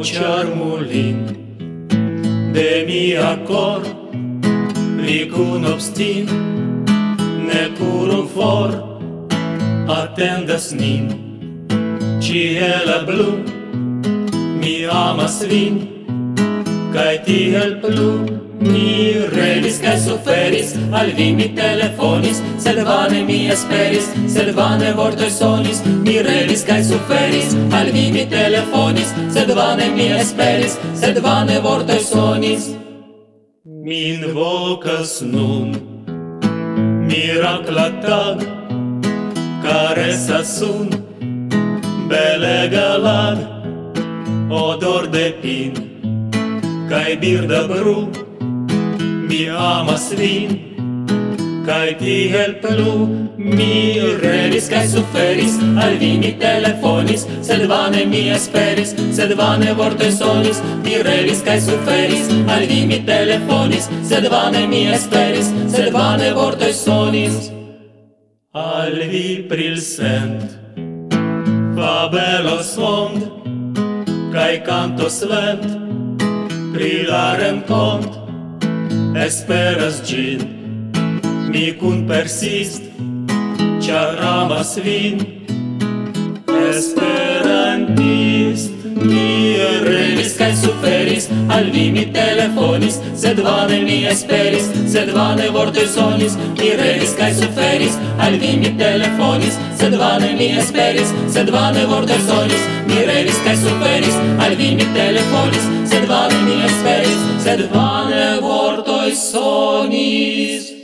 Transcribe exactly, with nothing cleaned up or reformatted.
charmulin de mia cor, vicun obstin, necurum for, attendas nin, ciela blu, mi amas vin, cae tiel plu. Mi revis cae suferis, al vi mi telefonis, sed vane mi esperis, sed vane vortoi sonis. Mi revis cae suferis, al vi mi telefonis, sed vane mi esperis, sed vane vortoi sonis. Min vocas nun miracla tag, caresa sun, belega lag, odor de pin, cae birda bru. Mi amas vin, cae tiel plu. Mi revis cae suferis, al vi mi telefonis, sed vane mi esperis, sed vane vortoi sonis. Mi revis cae suferis, al vi mi telefonis, sed vane mi esperis, sed vane vortoi sonis. Al vi prilsent fabelos fond, cae cantos vent, pri la rencont. Esperas gin, mi cun persist, char amas vin. Esperantist, mi revis cae suferis, al vi mi telefonis, sed vane mi esperis, sed vane vortoi sonis. Mi revis cae suferis, al vi mi telefonis, sed vane mi esperis, sed vane vortoi sonis. Mi revis cae suferis, al vi mi telefonis, sed vane mi esperis, sed vane vortoi sonis.